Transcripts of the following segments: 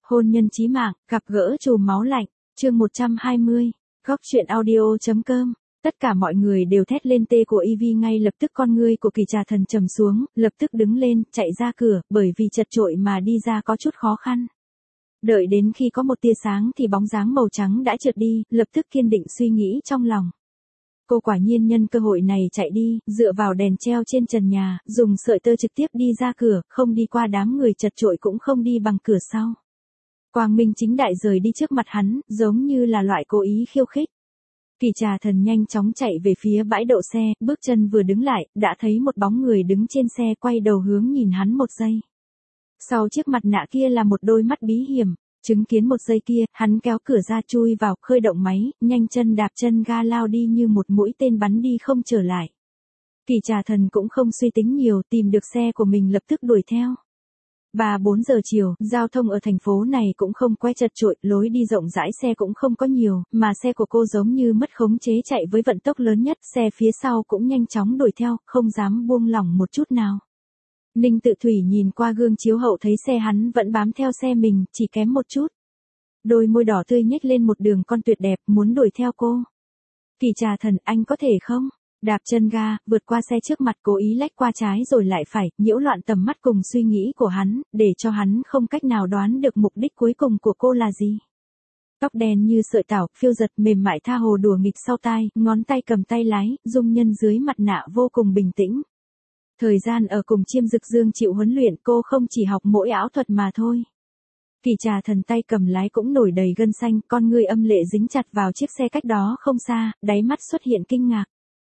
Hôn nhân chí mạng, gặp gỡ chùm máu lạnh, chương 120, góc truyện audio.com. Tất cả mọi người đều thét lên tê của Ivy, ngay lập tức con ngươi của Kỳ Trà Thần trầm xuống, lập tức đứng lên, chạy ra cửa, bởi vì chật chội mà đi ra có chút khó khăn. Đợi đến khi có một tia sáng thì bóng dáng màu trắng đã trượt đi, lập tức kiên định suy nghĩ trong lòng. Cô quả nhiên nhân cơ hội này chạy đi, dựa vào đèn treo trên trần nhà, dùng sợi tơ trực tiếp đi ra cửa, không đi qua đám người chật chội cũng không đi bằng cửa sau. Quang minh chính đại rời đi trước mặt hắn, giống như là loại cố ý khiêu khích. Kỳ Trà Thần nhanh chóng chạy về phía bãi đậu xe, bước chân vừa đứng lại, đã thấy một bóng người đứng trên xe, quay đầu hướng nhìn hắn một giây. Sau chiếc mặt nạ kia là một đôi mắt bí hiểm, chứng kiến một giây kia, hắn kéo cửa ra chui vào, khơi động máy, nhanh chân đạp chân ga lao đi như một mũi tên bắn đi không trở lại. Kỳ Trà Thần cũng không suy tính nhiều, tìm được xe của mình lập tức đuổi theo. 3-4 giờ chiều, giao thông ở thành phố này cũng không quá chật chội, lối đi rộng rãi, xe cũng không có nhiều, mà xe của cô giống như mất khống chế chạy với vận tốc lớn nhất, xe phía sau cũng nhanh chóng đuổi theo, không dám buông lỏng một chút nào. Ninh Tự Thủy nhìn qua gương chiếu hậu thấy xe hắn vẫn bám theo xe mình, chỉ kém một chút. Đôi môi đỏ tươi nhếch lên một đường con tuyệt đẹp, muốn đuổi theo cô. Kỳ Trà Thần, anh có thể không? Đạp chân ga, vượt qua xe trước mặt, cố ý lách qua trái rồi lại phải, nhiễu loạn tầm mắt cùng suy nghĩ của hắn, để cho hắn không cách nào đoán được mục đích cuối cùng của cô là gì. Tóc đen như sợi tảo, phiêu giật mềm mại tha hồ đùa nghịch sau tai, ngón tay cầm tay lái, dung nhân dưới mặt nạ vô cùng bình tĩnh. Thời gian ở cùng Chiêm Dực Dương chịu huấn luyện, cô không chỉ học mỗi ảo thuật mà thôi. Kỳ Trà Thần tay cầm lái cũng nổi đầy gân xanh, con ngươi âm lệ dính chặt vào chiếc xe cách đó không xa, đáy mắt xuất hiện kinh ngạc.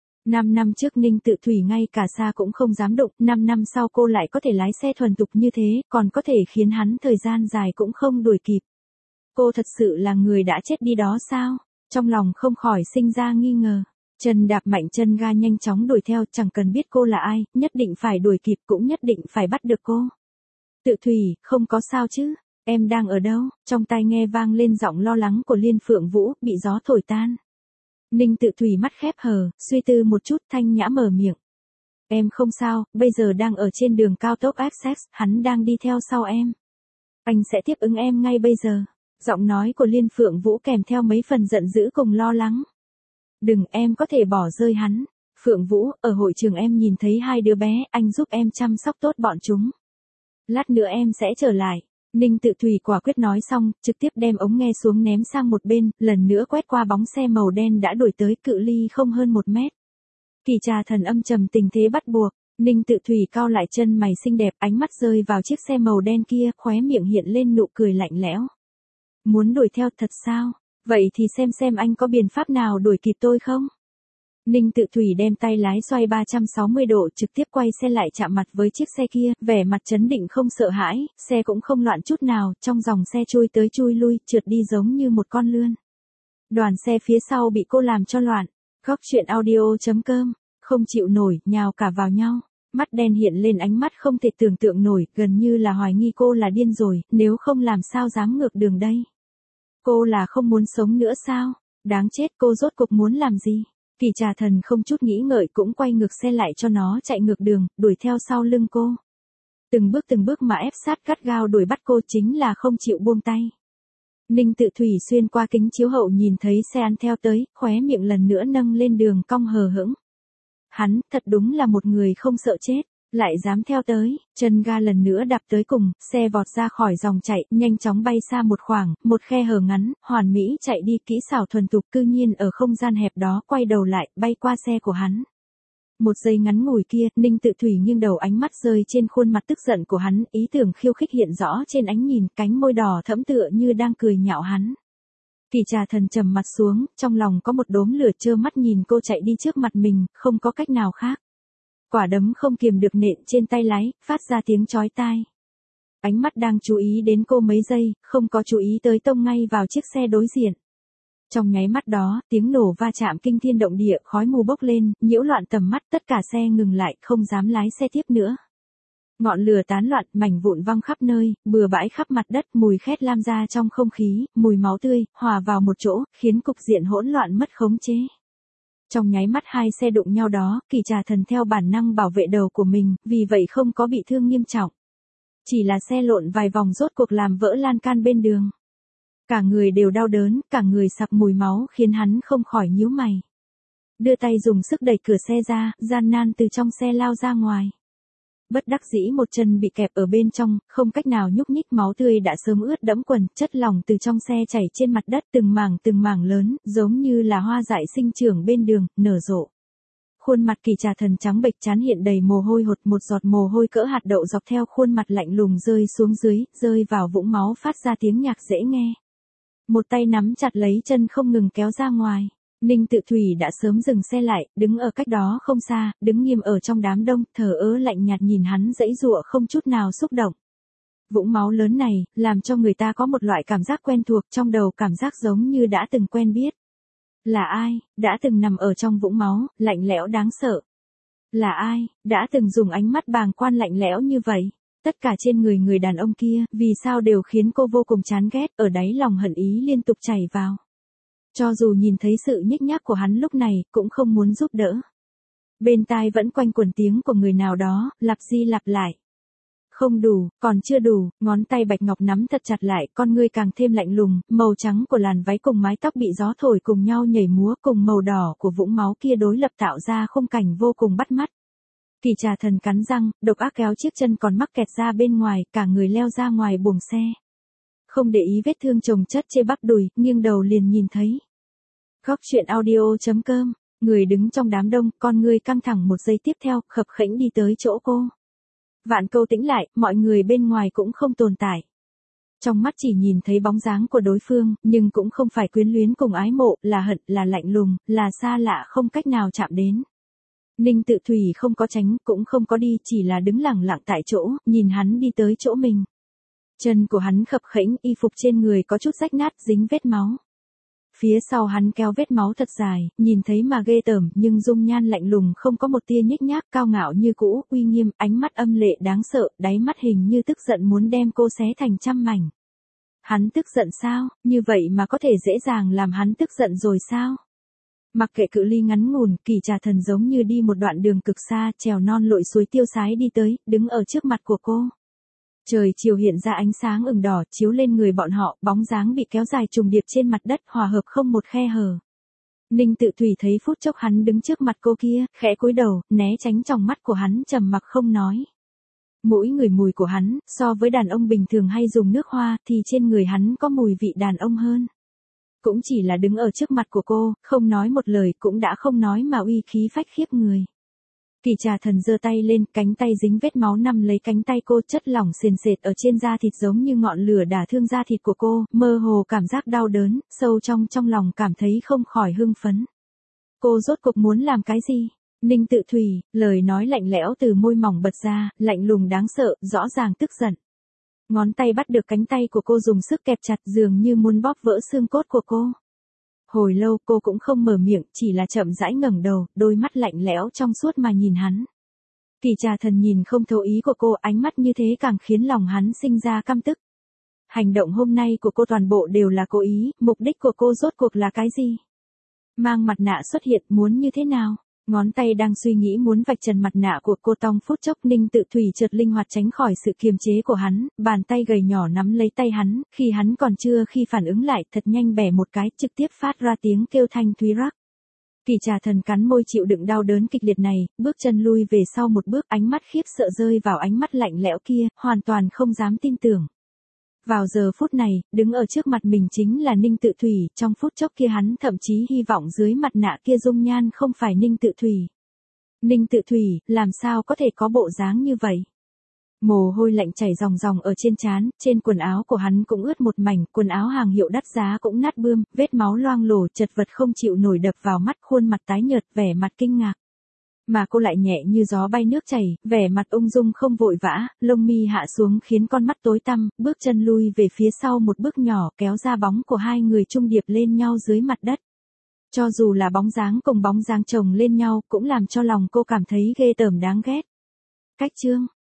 5 năm trước Ninh Tự Thủy ngay cả xa cũng không dám đụng, 5 năm sau cô lại có thể lái xe thuần thục như thế, còn có thể khiến hắn thời gian dài cũng không đuổi kịp. Cô thật sự là người đã chết đi đó sao? Trong lòng không khỏi sinh ra nghi ngờ. Chân đạp mạnh chân ga nhanh chóng đuổi theo, chẳng cần biết cô là ai, nhất định phải đuổi kịp, cũng nhất định phải bắt được cô. Tự Thủy, không có sao chứ? Em đang ở đâu? Trong tai nghe vang lên giọng lo lắng của Liên Phượng Vũ, bị gió thổi tan. Ninh Tự Thủy mắt khép hờ, suy tư một chút, thanh nhã mở miệng. Em không sao, bây giờ đang ở trên đường cao tốc Essex, hắn đang đi theo sau em. Anh sẽ tiếp ứng em ngay bây giờ. Giọng nói của Liên Phượng Vũ kèm theo mấy phần giận dữ cùng lo lắng. Đừng, em có thể bỏ rơi hắn. Phượng Vũ, ở hội trường em nhìn thấy 2 đứa bé, anh giúp em chăm sóc tốt bọn chúng. Lát nữa em sẽ trở lại. Ninh Tự Thủy quả quyết nói xong, trực tiếp đem ống nghe xuống ném sang một bên, lần nữa quét qua bóng xe màu đen đã đuổi tới, cự ly không hơn 1 mét. Kỳ Trà Thần âm trầm, tình thế bắt buộc. Ninh Tự Thủy cau lại chân mày xinh đẹp, ánh mắt rơi vào chiếc xe màu đen kia, khóe miệng hiện lên nụ cười lạnh lẽo. Muốn đuổi theo thật sao? Vậy thì xem anh có biện pháp nào đuổi kịp tôi không? Ninh Tự Thủy đem tay lái xoay 360 độ, trực tiếp quay xe lại chạm mặt với chiếc xe kia, vẻ mặt trấn định không sợ hãi, xe cũng không loạn chút nào, trong dòng xe chui tới chui lui, trượt đi giống như một con lươn. Đoàn xe phía sau bị cô làm cho loạn. Góc truyện audio.com, không chịu nổi, nhào cả vào nhau. Mắt đen hiện lên, ánh mắt không thể tưởng tượng nổi, gần như là hoài nghi cô là điên rồi, nếu không làm sao dám ngược đường đây. Cô là không muốn sống nữa sao? Đáng chết, cô rốt cuộc muốn làm gì? Kỳ Trà Thần không chút nghĩ ngợi cũng quay ngược xe lại cho nó chạy ngược đường, đuổi theo sau lưng cô. Từng bước mà ép sát gắt gao đuổi bắt cô, chính là không chịu buông tay. Ninh Tự Thủy xuyên qua kính chiếu hậu nhìn thấy xe ăn theo tới, khóe miệng lần nữa nâng lên đường cong hờ hững. Hắn, thật đúng là một người không sợ chết, lại dám theo tới, chân ga lần nữa đạp tới cùng, xe vọt ra khỏi dòng chạy, nhanh chóng bay xa một khoảng, một khe hở ngắn, hoàn mỹ chạy đi, kỹ xảo thuần thục, cư nhiên ở không gian hẹp đó quay đầu lại, bay qua xe của hắn. Một giây ngắn ngủi kia, Ninh Tự Thủy nghiêng đầu, ánh mắt rơi trên khuôn mặt tức giận của hắn, ý tưởng khiêu khích hiện rõ trên ánh nhìn, cánh môi đỏ thẫm tựa như đang cười nhạo hắn. Kỳ Trà Thần trầm mặt xuống, trong lòng có một đốm lửa, trơ mắt nhìn cô chạy đi trước mặt mình, không có cách nào khác. Quả đấm không kiềm được nện trên tay lái, phát ra tiếng chói tai. Ánh mắt đang chú ý đến cô mấy giây, không có chú ý tới tông ngay vào chiếc xe đối diện. Trong nháy mắt đó, tiếng nổ va chạm kinh thiên động địa, khói mù bốc lên, nhiễu loạn tầm mắt, tất cả xe ngừng lại, không dám lái xe tiếp nữa. Ngọn lửa tán loạn, mảnh vụn văng khắp nơi, bừa bãi khắp mặt đất, mùi khét lam ra trong không khí, mùi máu tươi, hòa vào một chỗ, khiến cục diện hỗn loạn mất khống chế. Trong nháy mắt 2 xe đụng nhau đó, Kỳ Trà Thần theo bản năng bảo vệ đầu của mình, vì vậy không có bị thương nghiêm trọng. chỉ là xe lộn vài vòng rốt cuộc làm vỡ lan can bên đường. Cả người đều đau đớn, cả người sặc mùi máu khiến hắn không khỏi nhíu mày. Đưa tay dùng sức đẩy cửa xe ra, gian nan từ trong xe lao ra ngoài. Bất đắc dĩ một chân bị kẹp ở bên trong, không cách nào nhúc nhích, máu tươi đã sớm ướt đẫm quần, chất lỏng từ trong xe chảy trên mặt đất từng mảng lớn, giống như là hoa dại sinh trưởng bên đường, nở rộ. Khuôn mặt Kỳ Trà Thần trắng bệch, trán hiện đầy mồ hôi hột, một giọt mồ hôi cỡ hạt đậu dọc theo khuôn mặt lạnh lùng rơi xuống dưới, rơi vào vũng máu phát ra tiếng nhạc dễ nghe. Một tay nắm chặt lấy chân không ngừng kéo ra ngoài. Ninh Tự Thủy đã sớm dừng xe lại, đứng ở cách đó không xa, đứng nghiêm ở trong đám đông, thờ ơ lạnh nhạt nhìn hắn giãy giụa không chút nào xúc động. Vũng máu lớn này, làm cho người ta có một loại cảm giác quen thuộc, trong đầu cảm giác giống như đã từng quen biết. Là ai, đã từng nằm ở trong vũng máu, lạnh lẽo đáng sợ? Là ai, đã từng dùng ánh mắt bàng quan lạnh lẽo như vậy? Tất cả trên người người đàn ông kia, vì sao đều khiến cô vô cùng chán ghét, ở đáy lòng hận ý liên tục chảy vào. Cho dù nhìn thấy sự nhếch nhác của hắn lúc này, cũng không muốn giúp đỡ. Bên tai vẫn quanh quẩn tiếng của người nào đó, lặp đi lặp lại. Không đủ, còn chưa đủ, ngón tay bạch ngọc nắm thật chặt lại, con ngươi càng thêm lạnh lùng, màu trắng của làn váy cùng mái tóc bị gió thổi cùng nhau nhảy múa, cùng màu đỏ của vũng máu kia đối lập tạo ra khung cảnh vô cùng bắt mắt. Kỳ Trà Thần cắn răng, độc ác kéo chiếc chân còn mắc kẹt ra bên ngoài, cả người leo ra ngoài buồng xe. Không để ý vết thương chồng chất trên bắp đùi, nghiêng đầu liền nhìn thấy. Góc truyện audio.com, người đứng trong đám đông, con ngươi căng thẳng một giây tiếp theo, khập khẽnh đi tới chỗ cô. Vạn Câu tĩnh lại, mọi người bên ngoài cũng không tồn tại. Trong mắt chỉ nhìn thấy bóng dáng của đối phương, nhưng cũng không phải quyến luyến cùng ái mộ, là hận, là lạnh lùng, là xa lạ không cách nào chạm đến. Ninh Tự Thủy không có tránh, cũng không có đi, chỉ là đứng lặng lặng tại chỗ, nhìn hắn đi tới chỗ mình. Chân của hắn khập khẽnh, y phục trên người có chút rách nát, dính vết máu. Phía sau hắn kéo vết máu thật dài, nhìn thấy mà ghê tởm, nhưng dung nhan lạnh lùng không có một tia nhếch nhác, cao ngạo như cũ, uy nghiêm, ánh mắt âm lệ đáng sợ, đáy mắt hình như tức giận muốn đem cô xé thành trăm mảnh. Hắn tức giận sao, như vậy mà có thể dễ dàng làm hắn tức giận rồi sao? Mặc kệ cự ly ngắn ngủn, Kỳ Trà Thần giống như đi một đoạn đường cực xa, trèo non lội suối tiêu sái đi tới, đứng ở trước mặt của cô. Trời chiều hiện ra ánh sáng ửng đỏ chiếu lên người bọn họ, bóng dáng bị kéo dài trùng điệp trên mặt đất, hòa hợp không một khe hở. Ninh Tự Thủy thấy phút chốc hắn đứng trước mặt cô kia, khẽ cúi đầu, né tránh tròng mắt của hắn, trầm mặc không nói. Mỗi người mùi của hắn, so với đàn ông bình thường hay dùng nước hoa, thì trên người hắn có mùi vị đàn ông hơn. Cũng chỉ là đứng ở trước mặt của cô, không nói một lời, cũng đã không nói mà uy khí phách khiếp người. Kỳ Trà Thần giơ tay lên, cánh tay dính vết máu nằm lấy cánh tay cô, chất lỏng sền sệt ở trên da thịt giống như ngọn lửa đả thương da thịt của cô, mơ hồ cảm giác đau đớn, sâu trong lòng cảm thấy không khỏi hưng phấn. Cô rốt cuộc muốn làm cái gì? Ninh Tự Thủy, lời nói lạnh lẽo từ môi mỏng bật ra, lạnh lùng đáng sợ, rõ ràng tức giận. Ngón tay bắt được cánh tay của cô dùng sức kẹp chặt, dường như muốn bóp vỡ xương cốt của cô. Hồi lâu cô cũng không mở miệng, chỉ là chậm rãi ngẩng đầu, đôi mắt lạnh lẽo trong suốt mà nhìn hắn. Kỳ Trà Thần nhìn không thấu ý của cô, ánh mắt như thế càng khiến lòng hắn sinh ra căm tức. Hành động hôm nay của cô toàn bộ đều là cố ý, mục đích của cô rốt cuộc là cái gì? Mang mặt nạ xuất hiện muốn như thế nào? Ngón tay đang suy nghĩ muốn vạch trần mặt nạ của cô, tong phút chốc Ninh Tự Thủy chợt linh hoạt tránh khỏi sự kiềm chế của hắn, bàn tay gầy nhỏ nắm lấy tay hắn, khi hắn còn chưa khi phản ứng lại, thật nhanh bẻ một cái, trực tiếp phát ra tiếng kêu thanh thúy rắc. Kỳ Trà Thần cắn môi chịu đựng đau đớn kịch liệt này, bước chân lui về sau một bước, ánh mắt khiếp sợ rơi vào ánh mắt lạnh lẽo kia, hoàn toàn không dám tin tưởng. Vào giờ phút này, đứng ở trước mặt mình chính là Ninh Tự Thủy, trong phút chốc kia hắn thậm chí hy vọng dưới mặt nạ kia dung nhan không phải Ninh Tự Thủy. Ninh Tự Thủy, làm sao có thể có bộ dáng như vậy? Mồ hôi lạnh chảy ròng ròng ở trên trán, trên quần áo của hắn cũng ướt một mảnh, quần áo hàng hiệu đắt giá cũng nát bươm, vết máu loang lổ, chật vật không chịu nổi đập vào mắt, khuôn mặt tái nhợt, vẻ mặt kinh ngạc. Mà cô lại nhẹ như gió bay nước chảy, vẻ mặt ung dung không vội vã, lông mi hạ xuống khiến con mắt tối tăm, bước chân lui về phía sau một bước nhỏ, kéo ra bóng của hai người trung điệp lên nhau dưới mặt đất. Cho dù là bóng dáng cùng bóng dáng chồng lên nhau, cũng làm cho lòng cô cảm thấy ghê tởm đáng ghét. Cách chương